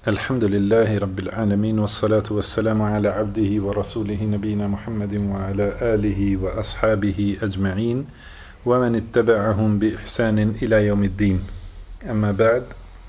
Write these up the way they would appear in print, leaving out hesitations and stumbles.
Alhamdulillahi Rabbil Alamin, wassalatu wassalamu ala abdihi wa rasulihi nabina Muhammadin wa ala alihi wa ashabihi ajma'in wa man ittaba'ahum bi ihsanin ila yawmiddin. Amma ba'd.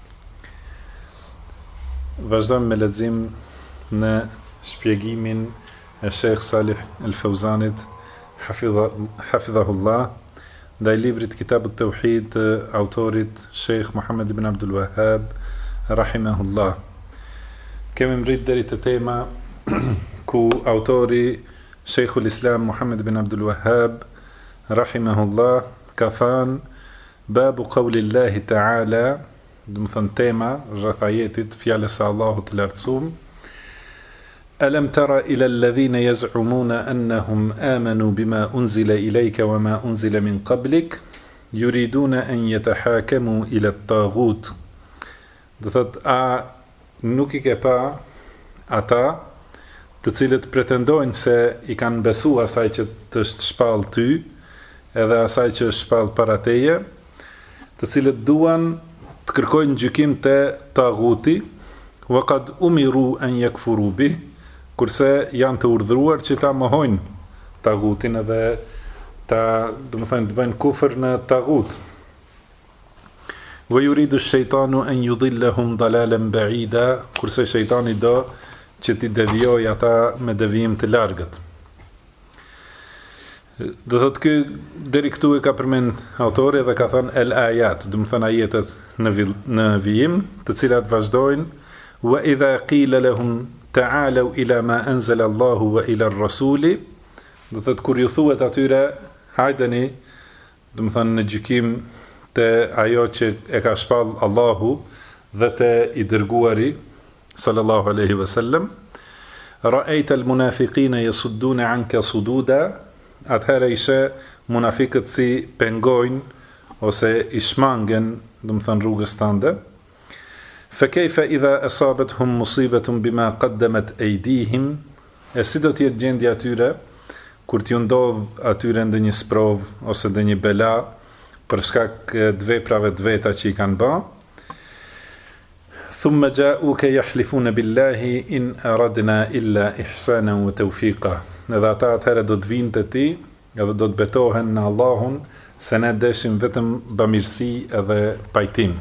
Vazhdojmë me lexim në shpjegimin e Sheikh Salih Al-Fawzanit hafidhahullah ndaj librit Kitab at-Tauhid të autorit Sheikh Muhammad ibn Abdul Wahhab rahimahullah. Kemi mbrit deri te tema ku autori Sheikhul Islam Muhammad ibn Abdul Wahhab rahimahullah ka thënë babu qawlillahi ta'ala, do të thënë tema rreth ajetit fjalës së Allahut të lartësuar, alam tara ila alladhina yaz'umuna annahum amanu bima unzila ilayka wama unzila min qablik yuriduna an yatahakamu ila at-taghut. Do thot, a nuk I ke pa ata të cilët pretendojnë se I kanë besu asaj që të është shpall ty, edhe asaj që është shpall para teje, të cilët duan të kërkojnë gjykim te taghuti, wa qad umiru an yakfuru bih, kurse janë të urdhëruar që ta mohojnë taghutin edhe ta, do të thënë, të bëjnë kufër në taghut. Wa yuridu ash-shaytanu an yudhillahum dalalan ba'ida, kurse shejtani do që t'i devijojë ata me devijim të largët. Do thotë ky deri këtu e ka përmend autori dhe ka thënë el-ayat, do të thënë ajetet në vijim, të cilat vazhdojnë wa idha qila lahum ta'alu ila ma anzala Allahu wa ila ar-rasuli, do thotë kur ju thuhet atyre hajdeni, do të thënë në gjykim te ajo që e ka shpall Allahu dhe te I dërguari sallallahu alaihi wasallam, ra'aita al-munafiqina yasudduna 'anka sududa, atëherë ishe munafiqët si pengojnë ose I shmangen, do të thënë rrugës tënde. Fa kayfa idha asabathum musibatun bima qaddamat aydihim, e si do të jetë gjendja atyre kur t'ju ndodh atyre ndonjë sprov ose ndonjë bela për shkak të veprave të veta që I kanë bë. Thumma ja'uka yahlifuna billahi in aradna illa ihsanan wa tawfiqa. Edhe ata atëherë do të vinë te ti edhe do të betohen në Allahun se ne dëshim vetëm bamirësi edhe pajtim.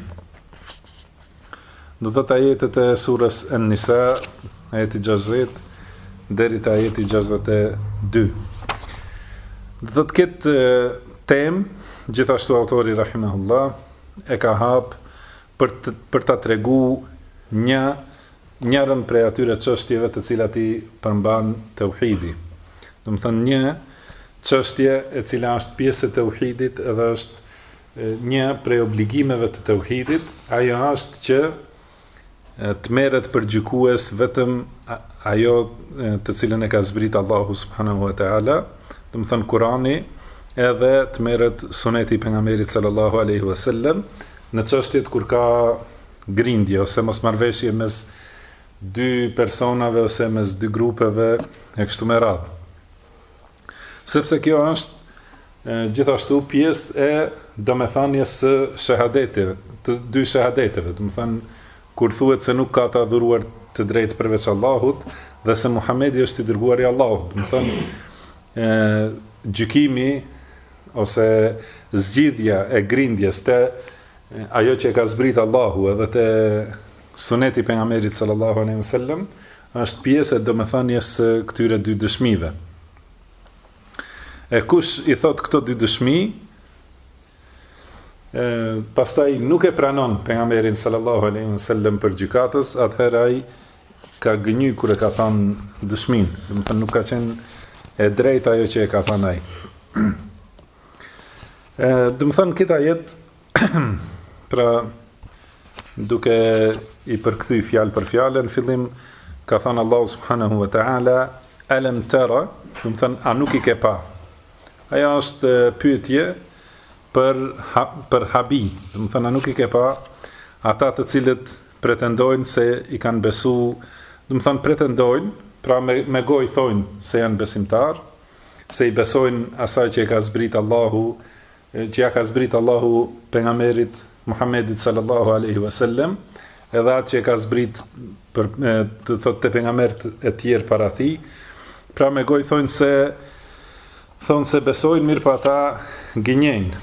Do të ajetet e surës An-Nisa, ajeti 60 deri te ajeti 62. Do të ketë temë, gjithashtu autori rahimahullah e ka hap për ta tregu njërën prej atyre çështjeve të cilat I përmban tauhidi. Do të thënë një çështje e cila është pjesë e tauhidit edhe është një prej obligimeve të tauhidit, ajo është që të merret për gjykues vetëm ajo të cilën e ka zbrit Allahu subhanahu wa taala, do të thënë Kurani, edhe të merret suneti I pejgamberit sallallahu alaihi wasallam në çështjet kur ka grindje ose mosmarrveshje mes dy personave ose mes dy grupeve e kështu me radhë. Sepse kjo është gjithashtu pjesë e domethënies së shahadeteve, të dy shahadeteve, do të thënë kur thuhet se nuk ka të adhuruar të drejtë përveç Allahut dhe se Muhamedi është I dërguari I Allahut, do të thënë gjykimi ose zgjidhja e grindjes te ajo që e ka zbrit Allahu edhe te suneti pejgamberit sallallahu alaihi wasallam është pjesë e domethënies së këtyre dy dëshmive. E kush I thot këto dy dëshmi, pastaj nuk e pranon pejgamberin sallallahu alaihi wasallam për gjykatës, atëherë ai ka gënjy kur e ka thënë dëshmin, do të thënë nuk ka qenë e drejtë ajo që e ka thënë ai. Do të thënë këta jetë pra duke I përkthy fjalë për fjalë, në fillim ka thënë Allahu subhanahu wa taala alam tara, do të thënë a nuk I ke pa. Ajo është pyetje për habi, do të thënë a nuk I ke pa ata të cilët pretendojnë se I kanë besu, do të thënë pretendojnë, pra me gojë thojnë se janë besimtar, se I besojnë asaj që e ka zbrit Allahu, që ja ka zbrit Allahu pejgamberit Muhammedit sallallahu alaihi wasallam, edhe atë që e ka zbrit për të thotë te pejgamberët e tjerë para tij. Pra me gojë thonë se besojnë, mirë pa ata gënjejnë.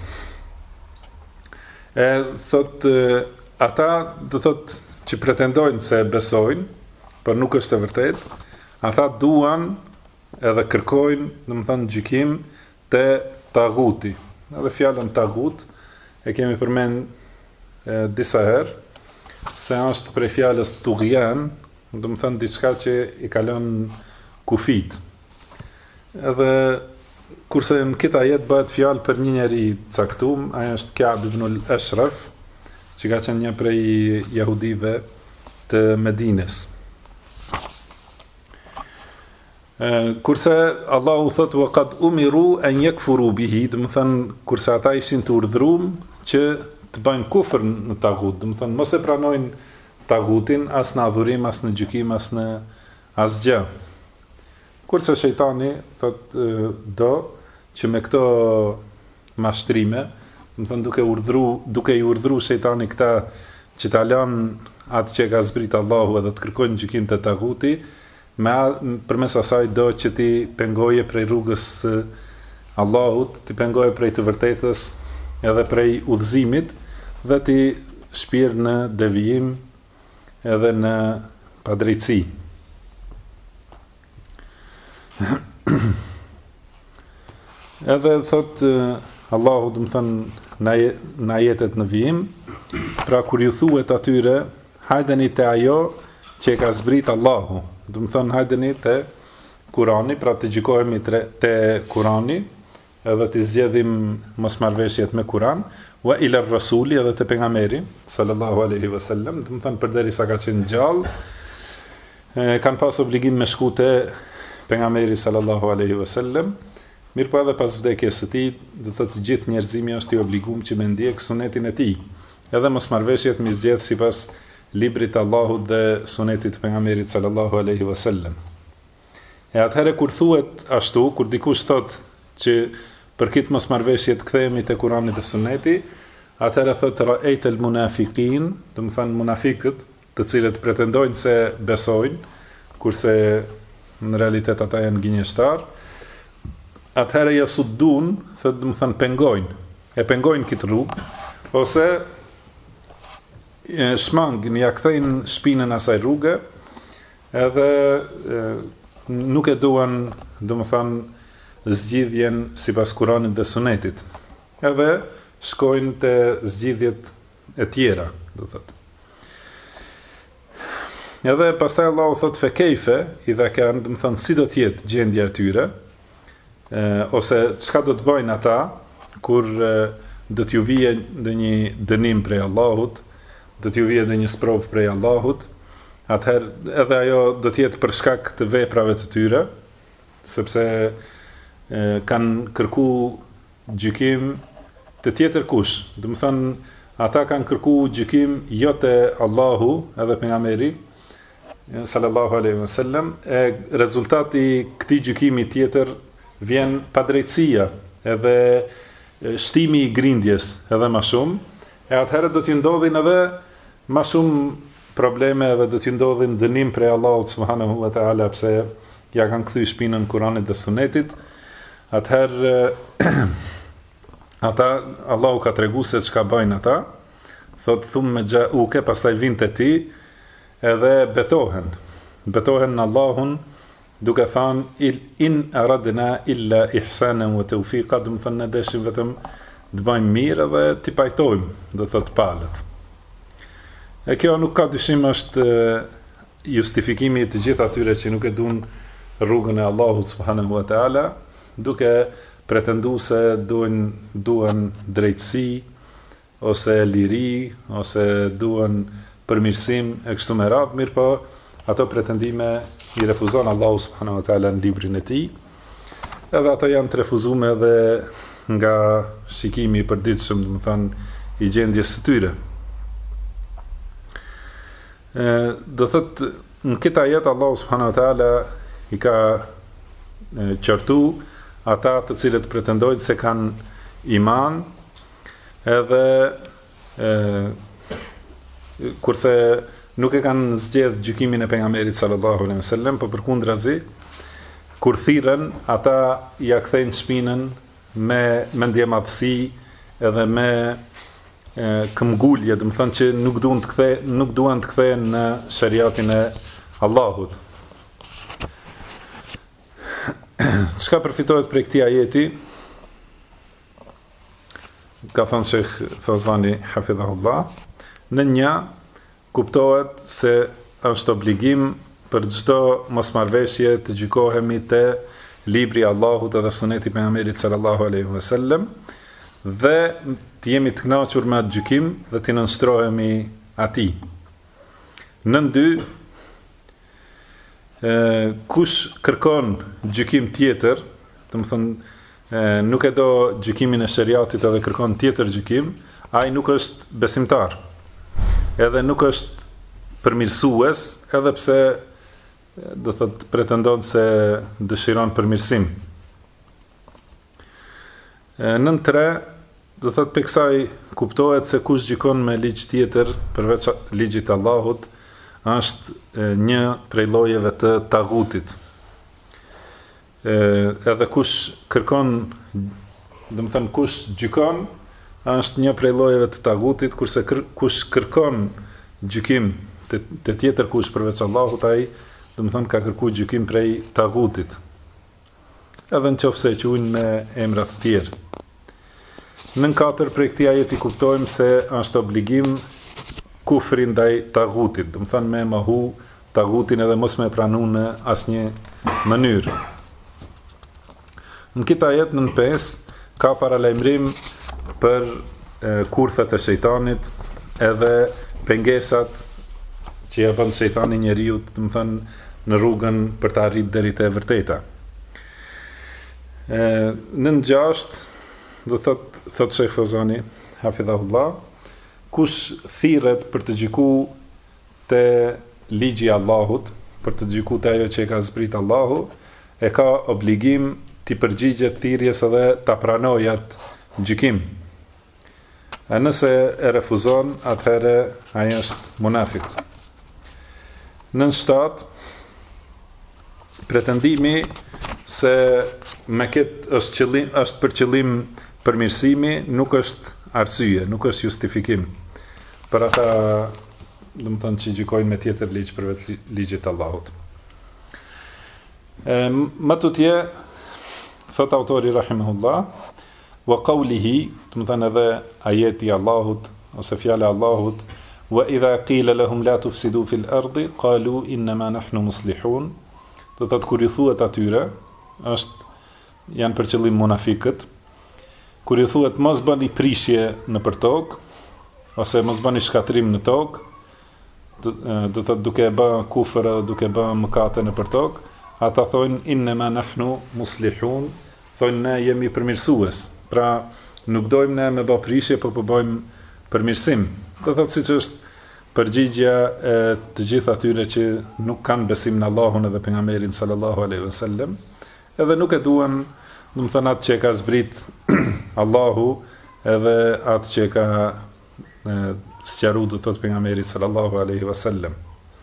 E thotë ata do thotë që pretendojnë se besojnë, por nuk është e vërtet, ata duan edhe kërkojnë, domethënë gjykim te taguti. Edhe fjalën tagut e kemi përmend disa herë, se është prej fjalës tughyan, domethënë diçka që i kalon kufit. Edhe kurse në këtë ajet bëhet fjalë për një njeri caktuar, ai është Ka'b ibn al-Ashraf, që ka qenë një prej jahudive të Medines. Kurse Allahu thot wa qad umiru an yakfuru bihi, do të thënë kurse ata ishin të urdhëruar që të bëjnë kufër në tagut, do të thënë mos e pranojnë tagutin as në adhurim, as në gjykim, as në asgjë. Kurse shejtani thot do që me këto mashtrime, do të thënë duke i urdhëruar shejtani këta që ta lënë atë që ka zbrit Allahu edhe të kërkojnë gjykim te taguti, përmes asaj do që ti pengoje prej rrugës Allahut, ti pengoje prej të vërtetës edhe prej udhëzimit dhe ti shpirë në devijim edhe në padrejtësi. Edhe thot Allahu, do të thënë në ajetet në vijim, pra kur ju thuhet atyre, hajdeni te ajo që ka zbrit Allahu, do të thënë hajdeni te Kurani, pra të gjykohemi te Kurani, edhe të zgjedhim mosmarrveshjet me Kur'an, wa ila rasuli, edhe te pejgamberi sallallahu alaihi wasallam, do të thënë përderisa ka qenë gjallë, kanë pas obligim me shku te pejgamberi sallallahu alaihi wasallam. Mirë edhe pas vdekjes së tij, do thotë gjithë njerëzimi është i obliguar që me ndjek sunetin e tij. Edhe mosmarrveshjet mi zgjedh sipas librit Allahut dhe sunetit të pejgamberit sallallahu alaihi wasallam. E atëherë kur thuhet ashtu, kur dikush thot që për këtë mosmarrveshje të kthehemi te Kurani dhe Suneti, atëherë thot ra'aytul munafiqin, do të thënë munafiqët, të cilët pretendojnë se besojnë, kurse në realitet ata janë gënjeshtar, atëherë yasuddun, thot do të thënë pengojnë këtë rrugë, ose shmangin, ja kthejnë shpinën asaj rrugë, edhe nuk e duan, do të thënë zgjidhjen sipas Kuranit dhe Sunetit. Edhe shkojnë te zgjidhjet e tjera, do thotë. Edhe pastaj Allahu thot fe kejfe, idha kanë, do të thënë si do të jetë gjendja e tyre, ose çka do të bëjnë ata kur do t'ju vijë ndonjë dënim prej Allahut, do t'ju vijë ndonjë sprovë prej Allahut, atëherë edhe ajo do të jetë për shkak të veprave të tyre, sepse kanë kërku gjykim të tjetër kush. Do të thënë ata kanë kërku gjykim jo te Allahu edhe pejgamberi sallallahu alaihi wasallam, e rezultati i këtij gjykimi tjetër vjen padrejtësia edhe shtimi i grindjes edhe më shumë, e atëherë do t'ju ndodhin edhe më shumë probleme edhe do t'ju ndodhin dënim prej Allahut subhanahu wa taala pse ja kanë kthy shpinën Kuranit dhe Sunetit. Atëherë ata Allahu ka treguar se çka bëjnë ata, thot thumë ja'uke, pastaj vinte ti edhe betohen në Allahun, duke thënë in aradna illa ihsanan wa tawfiqa, do të thënë ne dëshim vetëm të bëjmë mirë dhe t'i pajtojmë, do thot palët. E kjo nuk ka dyshim është justifikimi të gjithë atyre që nuk e duan rrugën e Allahut subhanahu wa taala, duke pretenduar se duan drejtësi ose liri ose duan përmirësim e kështu me radhë, mirë po ato pretendime i refuzon Allahu subhanahu wa taala në librin e tij. Edhe ato janë të refuzuar edhe nga shikimi i përditshëm, do të thënë i gjendjes së tyre. Do thot në këtë ajet Allahu subhanahu wa taala i ka qartu ata të cilët pretendojnë se kanë iman, edhe kurse nuk e kanë zgjedh gjykimin e pejgamberit sallallahu alaihi wasallam, por përkundrazi, kur thirren, ata ja kthejnë shpinën me mendje madhësi edhe me këmbgulje, do të thonë që nuk duan të kthehen në shariatin e Allahut. Çka përfitohet prej këtij ajeti? Ka thënë Sheikh Fawzani hafidhahullah, në një kuptohet se është obligim për çdo mosmarrveshje të gjykohemi te libri i Allahut edhe suneti pejgamberit sallallahu alaihi wasallam dhe të jemi të kënaqur me atë gjykim dhe të nënshtrohemi atij. Nën dy, kush kërkon gjykim tjetër, do të thonë nuk e do gjykimin e shariatit edhe kërkon tjetër gjykim, ai nuk është besimtar. Edhe nuk është përmirësues, edhe pse do thotë pretendon se dëshiron përmirësim. Nën 3, do thotë për kësaj kuptohet se kush gjykon me ligj tjetër përveç ligjit të Allahut është një prej llojeve të tagutit. Edhe kush kërkon, do të thënë kush gjykon është një prej llojeve të tagutit, kurse kush kërkon gjykim të tjetër kush përveç Allahut, ai do të thënë ka kërkuar gjykim prej tagutit. Edhe nëse e quajnë me emra të tjerë. Nën 4 prej këtij ajeti kuptojmë se është obligim kufri ndaj tagutit, do të thënë me mohu tagutin edhe mos me pranu në asnjë mënyrë. Në këtë ajet nën 5 ka paralajmërim për kurthat e shejtanit edhe pengesat që ja bën shejtani njeriu, do të thënë në rrugën për të arritur deri te e vërteta. Nën 6 do thot Sheikh Fawzani hafidhahullah, kush thirret për të gjykuar te ligji i Allahut, për të gjykuar te ajo që e ka zbrit Allahu, e ka obligim të përgjigjet thirrjes edhe ta pranojë atë gjykim. E nëse e refuzon, atëherë ai është munafik. Nën 7, pretendimi se me këtë është për qëllim përmirësimi nuk është arsye, nuk është justifikim për ata, do të thonë, që gjykojnë me tjetër ligj përveç ligjit të Allahut. Më tutje, thot autori rahimahullah, wa qawlihi, do të thonë edhe ajeti i Allahut ose fjala e Allahut, wa idha qila lahum la tufsidu fil ardi qalu inma nahnu muslihun, do të thotë kur i thuhet atyre, janë për qëllim munafikët, kur i thuhet mos bëni prishje në për tokë, ose mos bëni shkatrim në tokë, do të thotë duke e bërë kufër, duke bërë mëkate në për tokë, ata thonë inma nahnu muslihun, thonë ne jemi përmirësues. Pra nuk dojmë ne me bë prishje, por po bëjmë përmirësim. Do thotë siç është përgjigja e të gjithë atyre që nuk kanë besim në Allahun edhe pejgamberin sallallahu alaihi wasallam, edhe nuk e duan, do të thonë atë që ka zbrit Allahu edhe atë që ka sqaruar, do të thotë pejgamberi sallallahu alaihi wasallam.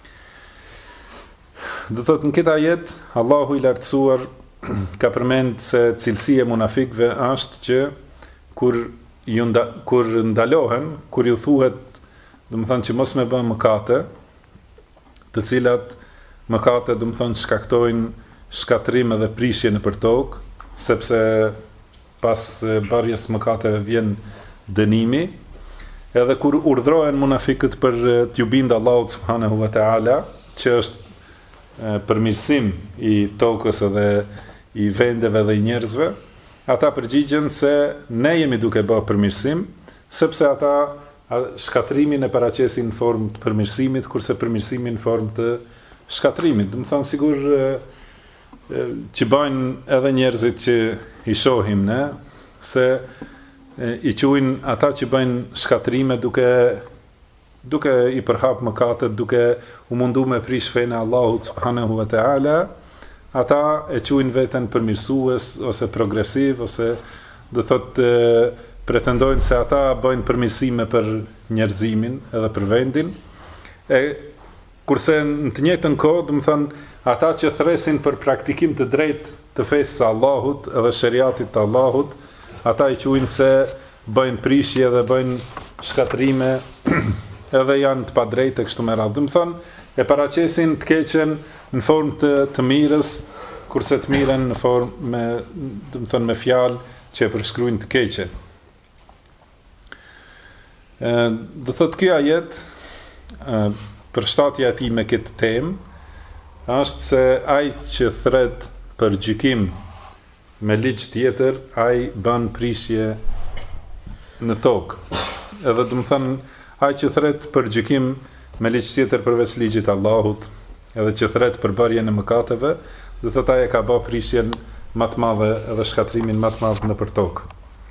Do të thotë në këtë ajet Allahu i lartësuar ka përmend se cilësia e munafikëve është që kur ndalohen, kur ju thuhet, do të thonë që mos me bën mëkate, të cilat mëkate, do të thonë, shkaktojnë shkatrim edhe prishje nëpër tokë, sepse pas bërjes mëkateve vjen dënimi, edhe kur urdhrohen munafikët për t'ju bindë Allahut subhanahu wa ta'ala, që është përmirësim i tokës edhe i vendeve dhe i njerëzve, ata përgjigjen se ne jemi duke bërë përmirësim, sepse ata shkatrimin e paraqesin në formë të përmirësimit, kurse përmirësimin në formë të shkatrimit. Do të thonë sigur që bëjnë edhe njerëzit që i shohim ne, se i quajnë ata që bëjnë shkatrime duke i përhap mëkatet, duke u mundu me prish fenë e Allahut subhanahu wa ta'ala, ata e quajnë veten përmirësues ose progresiv, ose do thotë pretendojnë se ata bëjnë përmirësime për njerëzimin edhe për vendin, e kurse në të njëjtën kohë, do të thënë, ata që thresin për praktikim të drejtë të fesë së Allahut edhe shariatit të Allahut, ata i quajnë se bëjnë prishje dhe bëjnë shkatrime edhe janë të padrejtë e kështu me radhë. Do të thënë, e paraqesin të keqen në formë të mirës, kurse të mirën në formë me, do të thënë, me fjalë që e përshkruajnë të keqen. Do thotë ky ajet përshtatja e tij me këtë temë është se ai që thret për gjykim me ligj tjetër, ai bën prishje në tokë. Edhe do të thënë, ai që thret për gjykim me ligj tjetër përveç ligjit të Allahut, edhe që thret për bërjen e mëkateve, do thotë ai e ka bërë prishjen më të madhe edhe shkatrimin më të madh nëpër tokë.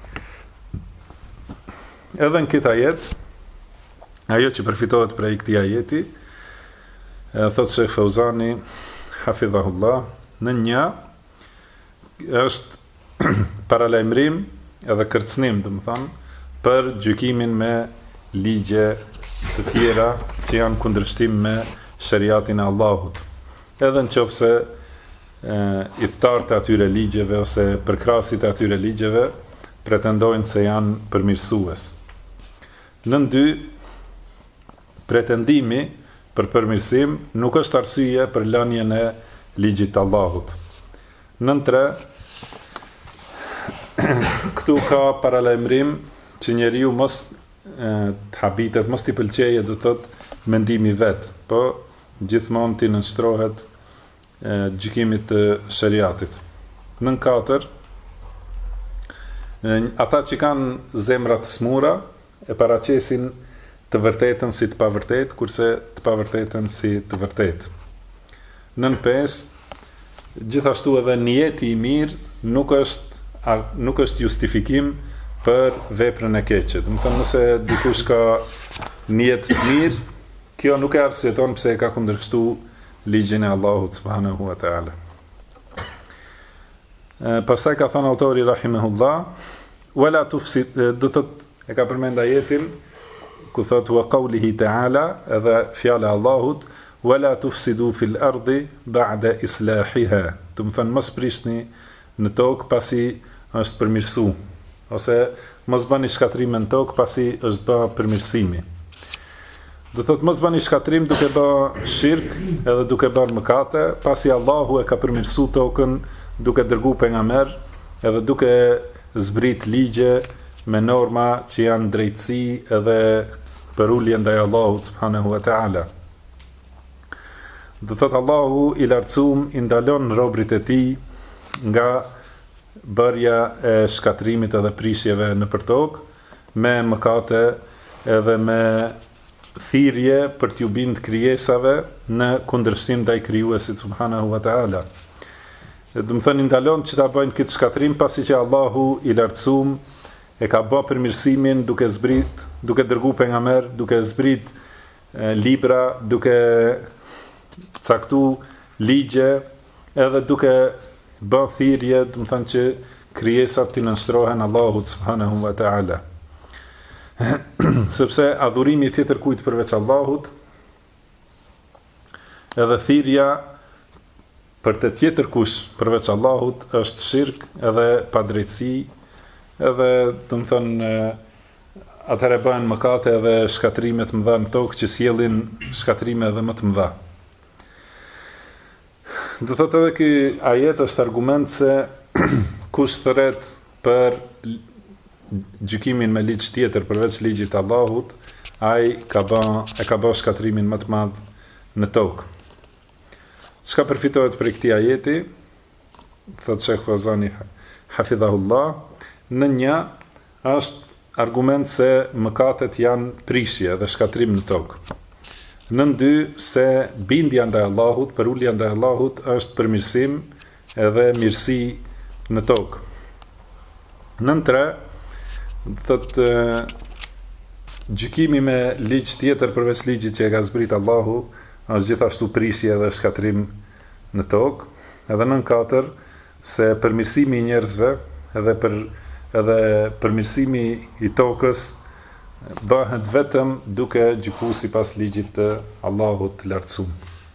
Edhe në këtë ajet, ajo që përfitohet prej këtij ajeti, thotë Sheikh Fauzani hafidhahullah, në një është paralajmërim edhe kërcënim, do të thënë, për gjykimin me ligje të tjera që janë kundërshtim me shariatin e Allahut. Edhe nëse idhtarët e atyre ligjeve ose përkrasit e atyre ligjeve pretendojnë se janë përmirësues. Nën dy, pretendimi për përmirësim nuk është arsye për lënien e ligjit të Allahut. Nën tre, këtu ka paralajmërim që njeriu mos të habitet, mos t'i pëlqejë, do thotë mendimi vet, po gjithmonë t'i nënshtrohet gjykimit të shariatit. Nën katër, ata që kanë zemra të smura e paraqesin të vërtetën si të pavërtetë, kurse të pavërtetën si të vërtetë. Nën pesë, gjithashtu edhe niyeti i mirë nuk është justifikim për veprën e keqe. Do të thënë, nëse dikush ka nijet të mirë, kjo nuk e arsyeton pse e ka kundërshtuar ligjin e Allahut subhanahu wa taala. Pastaj ka thënë autori rahimahullah, wala tufsid, do të e ka përmend ajetin ku thot wa qawlihi ta'ala, edhe fjala e Allahut, wala tufsidu fil ardi ba'da islahiha. Do të thënë, mos prishni në tokë pasi është përmirësu, ose mos bëni shkatrime në tokë pasi është bë përmirësimi. Do thot, mos bëni shkatrim duke bë shirk edhe duke bërë mëkate, pasi Allahu e ka përmirësu tokën duke dërgu pejgamber edhe duke zbrit ligje me norma që janë drejtësi edhe për ulje ndaj Allahut subhanahu wa ta'ala. Do thot, Allahu i lartësuar i ndalon robrit e tij nga bërja e shkatrimit edhe prishjeve nëpër tokë me mëkate edhe me thirrje për t'ju bind krijesave në kundërshtim ndaj krijuesit subhanahu wa ta'ala. Do të thënë, i ndalon që ta bëjnë këtë shkatrim pasi që Allahu i lartësuar e ka bë përmirësimin duke zbrit, duke dërgu pejgamber, duke zbrit libra, duke caktu ligje, edhe duke bë thirrje, do të thënë, që krijesat t'i nënshtrohen Allahut subhanahu wa ta'ala. Sepse adhurimi tjetër kujt përveç Allahut, edhe thirrja për të tjetër kush përveç Allahut është shirk edhe padrejtësi, edhe do të thënë atëherë bëhen mëkate edhe shkatrime të mëdha në tokë që sjellin shkatrime edhe më të mëdha. Do thotë edhe ky ajet është argument se kush thret për gjykimin me ligj tjetër përveç ligjit të Allahut, ai e ka bë shkatrimin më të madh në tokë. Çka përfitohet prej këtij ajeti? Thotë Sheikh Fauzani hafidhahullah, në një është argument se mëkatet janë prishje dhe shkatrim në tokë. Në dy, se bindja ndaj Allahut, për ulja ndaj Allahut është përmirësim edhe mirësi në tokë. Në tre, thotë gjykimi me ligj tjetër përveç ligjit që e ka zbrit Allahu është gjithashtu prishje dhe shkatrim në tokë. Edhe në katër, se përmirësimi i njerëzve edhe përmirësimi i tokës bëhet vetëm duke gjykuar sipas ligjit të Allahut të lartësuar.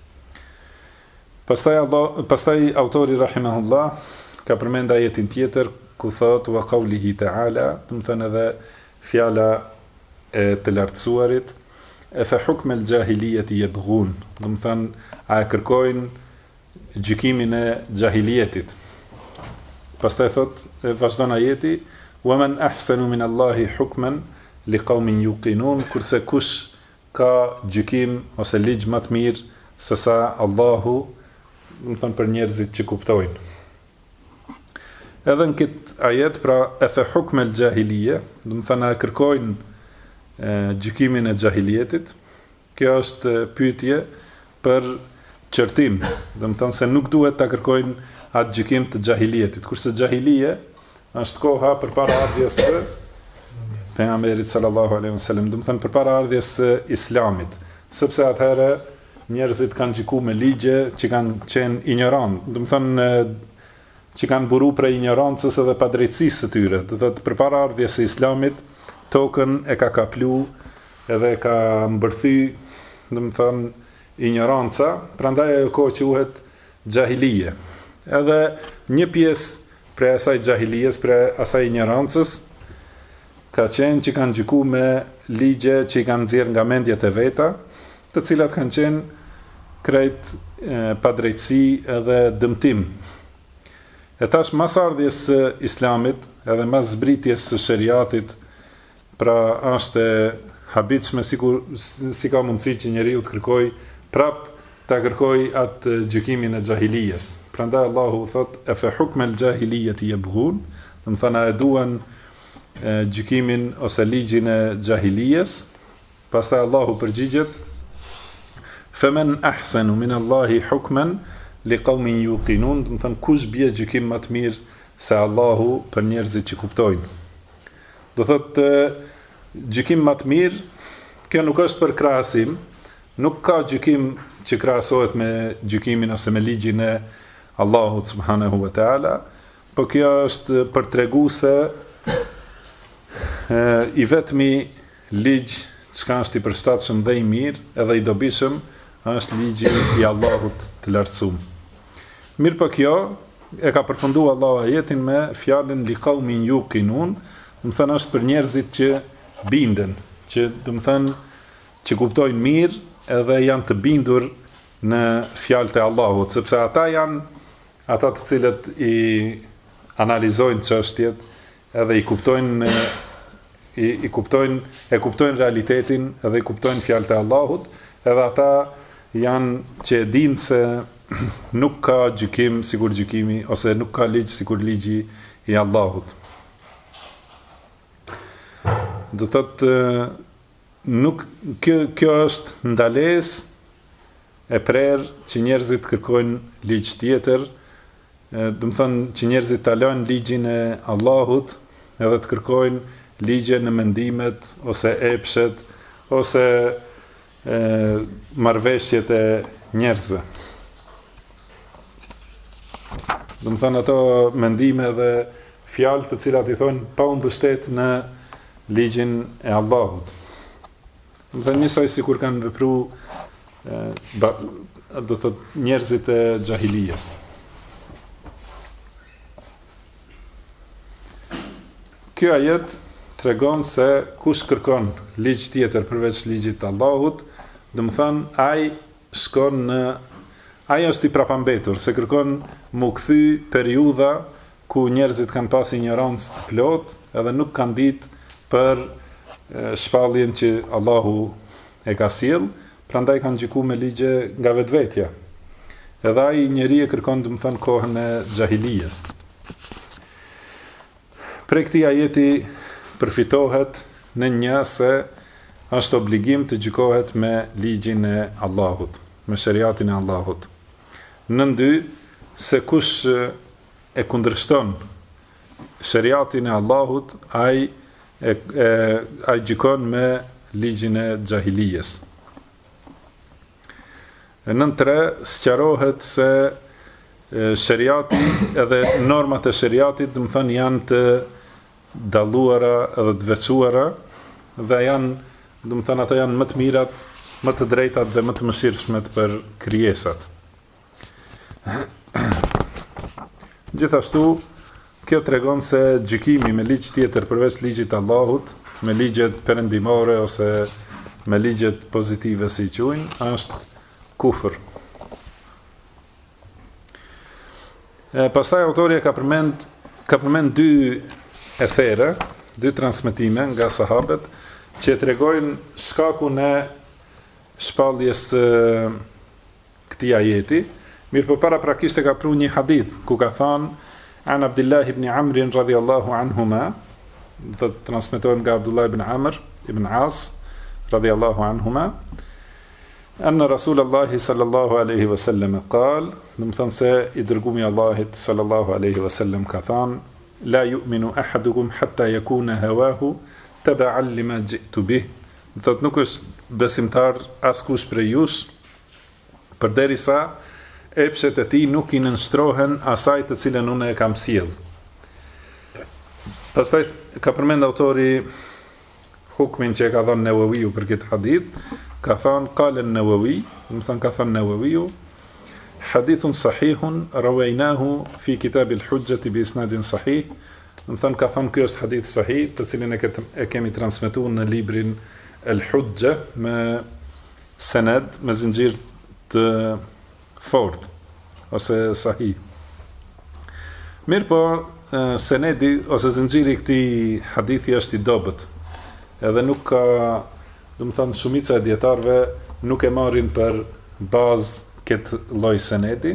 Pastaj autori rahimahullah ka përmend ajetin tjetër ku thot wa qawlihi ta'ala, do të thënë edhe fjala e të lartësuarit, e fa hukm al-jahiliyati yabghun, do të thënë a kërkojnë gjykimin e jahiliyetit. Pastaj thot, vazhdon ajeti, wa man ahsanu min Allahi hukman liqaumin yuqinun, kurse kush ka gjykim ose ligj më të mirë se sa Allahu, do të thënë për njerëzit që kuptojnë. Edhe në këtë ajet, pra e fe hukme l'gjahilije, do të thënë kërkojnë gjykimin e gjahilijetit, kjo është pyetje për qërtim, do të thënë se nuk duhet ta kërkojnë atë gjykim të gjahilijetit, kurse gjahilije është koha përpara ardhjes së pejgamberit sallallahu alaihi wasallam, do të thënë përpara ardhjes së islamit, sepse atëherë njerëzit kanë gjykuar me ligje që kanë qenë ignorant, do të thënë që kanë buru prej ignorancës edhe padrejtësisë së tyre. Do thotë përpara ardhjes së islamit, tokën e ka kaplu edhe ka mbërthy, do të thënë, ignoranca, prandaj ajo kohë quhet gjahilije. Edhe një pjesë prej asaj gjahilijes, prej asaj ignorancës, ka qenë që kanë gjykuar me ligje që i kanë nxjerrë nga mendjet e veta, të cilat kanë qenë krejt padrejtësi edhe dëmtim. E tash mas ardhjes së islamit, edhe mas zbritjes së shariatit, pra është e habitshme si ka mundësi që njeriu të kërkoj prap ta kërkoj atë gjykimin e xahilijes. Prandaj Allahu thot e fa hukme al-jahiliyati yabghun, do të thënë e duan gjykimin ose ligjin e xahilijes. Pastaj Allahu përgjigjet faman ahsanu min Allahi hukman liqaumin yuqinun, do të thënë kush bie gjykim më të mirë se Allahu për njerëzit që kuptojnë. Do thotë gjykim më të mirë, kjo nuk është për krahasim, nuk ka gjykim që krahasohet me gjykimin ose me ligjin e Allahut subhanahu wa taala, por kjo është për tregu se i vetmi ligj çka është i përshtatshëm dhe i mirë edhe i dobishëm është ligji i Allahut të lartësuar. Mirë po kjo e ka përfunduar Allahu ajetin me fjalën liqaumin yuqinun, do të thënë është për njerëzit që binden, që do të thënë që kuptojnë mirë edhe janë të bindur në fjalët e Allahut, sepse ata janë ata të cilët i analizojnë çështjet edhe i kuptojnë e kuptojnë realitetin edhe i kuptojnë fjalët e Allahut, edhe ata janë që e dinë se nuk ka gjykim sikur gjykimi ose nuk ka ligj sikur ligji i Allahut. Do thotë nuk kjo është ndalesë e prerë që njerëzit kërkojnë ligj tjetër, do të thënë që njerëzit ta lënë ligjin e Allahut edhe të kërkojnë ligje në mendimet ose epshet ose marrëveshjet e njerëzve. Do të thënë ato mendime dhe fjalë të cilat i thonë pa u mbështet në ligjin e Allahut. Do të thënë njësoj sikur kanë vepruar do të thotë njerëzit e xahilijes. Kjo ajet tregon se kush kërkon ligj tjetër përveç ligjit të Allahut, do të thënë ai është i prapambetur, se kërkon mu kthy periudha ku njerëzit kanë pas ignorancë të plot, edhe nuk kanë ditë për shpalljen që Allahu e ka sjell, prandaj kanë gjykuar me ligje nga vetvetja. Edhe ai njeri e kërkon, do të thënë, kohën e xahilijes. Prej këtij ajeti përfitohet në një se është obligim të gjykohet me ligjin e Allahut, me shariatin e Allahut. Në dy, se kush e kundërshton shariatin e Allahut, ai gjykon me ligjin e xahilijes. Në tre, sqarohet se shariati edhe normat e shariatit, do të thënë, janë të dalluara edhe të veçuara, dhe janë, do të thënë ato janë më të mirat, më të drejtat dhe më të mëshirshmet për krijesat. Gjithashtu, kjo tregon se gjykimi me ligj tjetër përveç ligjit të Allahut, me ligjet perëndimore ose me ligjet pozitive si quajnë, është kufër. Pastaj autori ka përmend dy ethere, dy transmetime nga sahabët që tregojnë shkakun e shpalljes këtij ajeti. Mirë po para prakisht e ka pru një hadith ku ka thënë an Abdullah ibn Amr radhiyallahu anhuma, do të transmetohet nga Abdullah ibn Amr ibn As radhiyallahu anhuma, anna Rasulullahi sallallahu alaihi wasallam qal, do të thonë se i dërgumi Allahit sallallahu alaihi wasallam ka thënë la yu'minu ahadukum hatta yakuna hawahu taba'an lima ji'tu bih. Do të nuk është besimtar askush prej jush përderisa epshet e tij nuk i nënshtrohen asaj të cilën unë e kam sjell. Pastaj ka përmend autori hukmin që ka dhënë Nawawiu për këtë hadith, ka thënë qala an-Nawawi, do të thonë ka thënë Nawawiu, hadithun sahihun rawaynahu fi kitab al-Hujjah bi isnadin sahih. Do të thonë ka thënë ky është hadith sahih, të cilin e kemi transmetuar në librin al-Hujjah me sened, me zinxhir të fort ose sahih. Mirë po, senedi ose zinxhiri i këtij hadithi është i dobët. Edhe nuk ka, do të thënë shumica e dietarëve nuk e marrin për bazë këtë lloj senedi.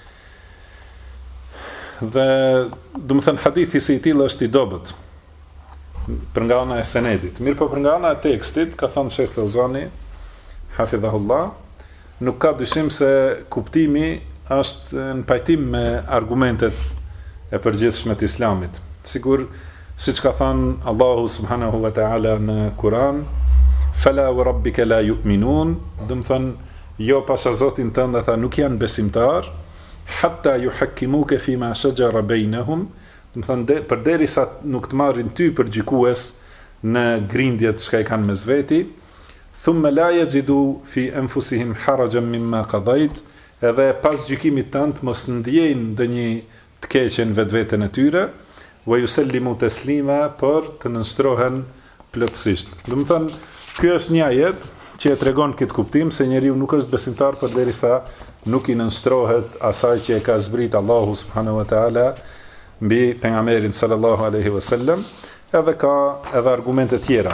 Dhe do të thënë hadithi si i tillë është i dobët për nga ana e senedit. Mirë po për nga ana e tekstit, ka thënë Sheikh Fauzani hafidhahullah, nuk ka dyshim se kuptimi është në pajtim me argumentet e përgjithshme të Islamit. Sigur, siç ka thënë Allahu subhanahu wa ta'ala në Kur'an, fala wa rabbika la yu'minun, do të thënë jo pasha Zotin tënd ata nuk janë besimtar, hatta yuhakkimuka fima shajara bainahum, do të thënë përderisa nuk të marrin ty për gjykues në grindjet që i kanë mes veti, thumma la yajidu fi anfusihim harajan mimma qadait, edhe pas gjykimit tënd mos ndjejnë ndonjë të keqe në vetveten e tyre, wa yusallimu taslima, por të nënshtrohen plotësisht. Do të thënë, ky është një ajet që e tregon këtë kuptim se njeriu nuk është besimtar përderisa nuk i nënshtrohet asaj që e ka zbrit Allahu subhanahu wa taala mbi pejgamberin sallallahu alaihi wasallam, edhe ka edhe argumente tjera.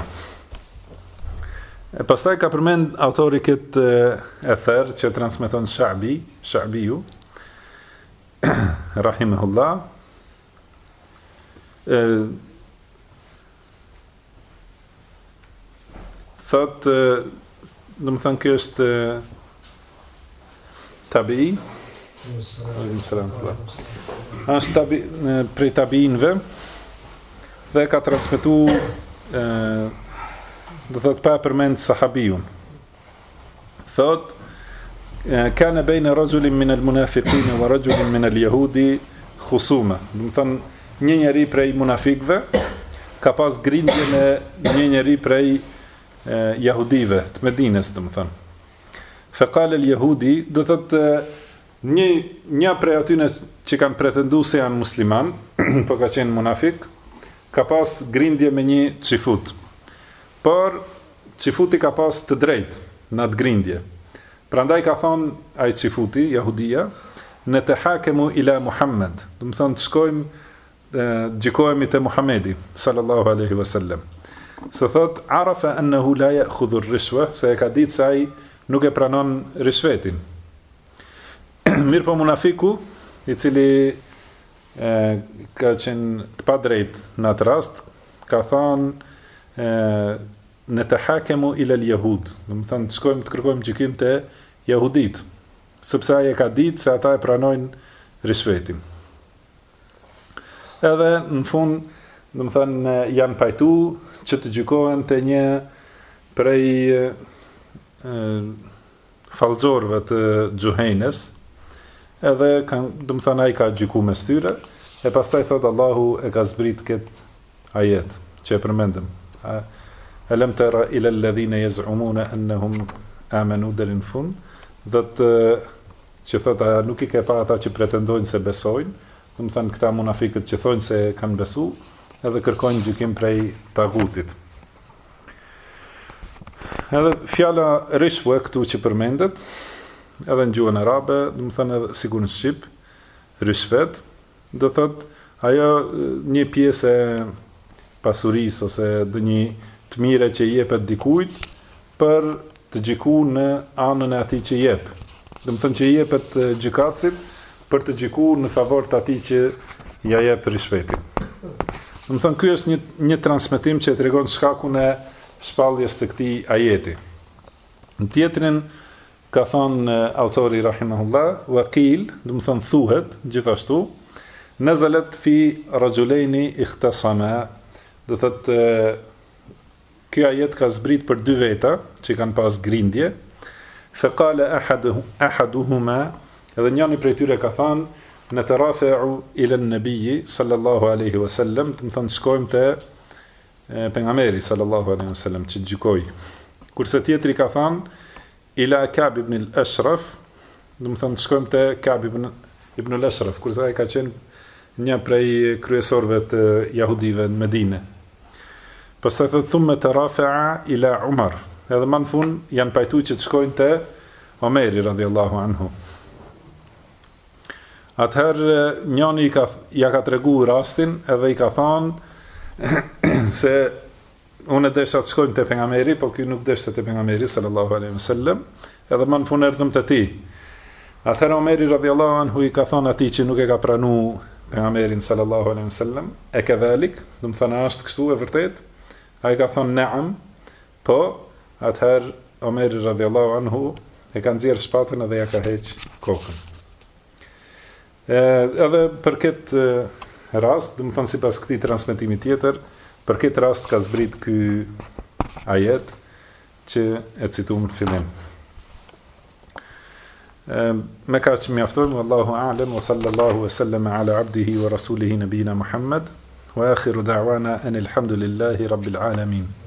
Pastaj ka përmend autori këtë ether që transmeton Sha'biu rahimahullah, thot, do të thënë kjo është tabi, është tabi prej tabiinve dhe ka transmetuar do thot pa përmend sahabiun. Thot kana baina rajulin min al-munafiqin wa rajulin min al-yahudi khusuma. Do të thënë një njeri prej munafikëve ka pas grindje me një njeri prej jahudive të Medinës, do të thënë. Fa qala al-yahudi, do thot një prej atyre që kanë pretenduar se janë musliman, por ka qenë munafik, ka pas grindje me një çifut. Por qifuti ka pas të drejt në atë grindje. Prandaj ka thonë ai qifuti, jahudia, në të hakemu ila Muhammed, do të thonë të shkojmë, gjikohemi te Muhamedi sallallahu alaihi wasallam. Se thot arafa annahu la ya'khudhu ar-rishwa, se e ka ditë se ai nuk e pranon rishvetin. Mirë po munafiku, i cili ka qenë të pa drejt në atë rast, ka thonë në të hakemu ila l-jahud, do të thonë të shkojmë të kërkojmë gjykim te jahudit, sepse ai e ka ditë se ata e pranojnë rishvetin. Edhe në fund, do të thënë janë pajtu që të gjykohen te një prej fallxorëve të Gjuhejnes, edhe do të thënë ai ka gjykuar mes tyre, e pastaj thot Allahu e ka zbrit këtë ajet që e përmendëm. Alam tara ila alladhina yaz'umuna annahum amanu deri në fund, dhe që thotë nuk I ke pa ata që pretendojnë se besojnë, do të thënë këta munafikët që thonë se kanë besu, edhe kërkojnë gjykim prej tagutit. Edhe fjala rishwe këtu që përmendet, edhe në gjuhën arabe, do të thënë edhe sikur në shqip, rishvet, do thotë ajo një pjesë e pasurisë ose do një të mire që jepet dikujt për të gjykuar në anën e atij që jep. Do të thënë që jepet gjykatësit për të gjykuar në favor të atij që ja jep rishvetin. Do të thënë ky është një transmetim që tregon shkakun e shpalljes së këtij ajeti. Në tjetrin ka thënë autori rahimahullah, waqil, do të thënë thuhet gjithashtu, nazalat fi rajulaini ikhtasama, do thotë ky ajet ka zbrit për dy veta që kanë pas grindje. Faqala ahaduhuma, edhe njëri prej tyre ka thënë natarafa'u ila an-nabi sallallahu alaihi wasallam, do të thonë shkojmë te pejgamberi sallallahu alaihi wasallam që gjykoi. Kurse tjetri ka thënë ila Ka'b ibn al-Ashraf, do të thonë shkojmë te Ka'b ibn al-Ashraf, kurse ai ka qenë një prej kryesorëve të jahudive në Medinë. Pastaj thotë thumë të rafa'a ila Umar, edhe më në fund janë pajtu që të shkojnë te Omeri radhiyallahu anhu. Atëherë njëri ja ka tregu rastin edhe I ka thonë se unë desha të shkojnë te pejgamberi, po ky nuk deshte te pejgamberi sallallahu alaihi wasallam, edhe më në fund erdhëm te ti. Atëherë Omeri radhiyallahu anhu I ka thonë atij që nuk e ka pranuar pejgamberin sallallahu alaihi wasallam, e ka dhalik, do të thonë është kështu e vërtet. Ai ka thonë naam, po, atëherë Omeri radhiyallahu anhu e ka nxjerr shpatën edhe ja ka heq kokën. Edhe për këtë rast, do të thonë sipas këtij transmetimi tjetër, për këtë rast ka zbrit ky ajet që e cituam në fillim. Me kaq mjaftojmë, wallahu a'lam, wa sallallahu wa sallama ala abdihi wa rasulihi nabina Muhammad. وآخر دعوانا أن الحمد لله رب العالمين.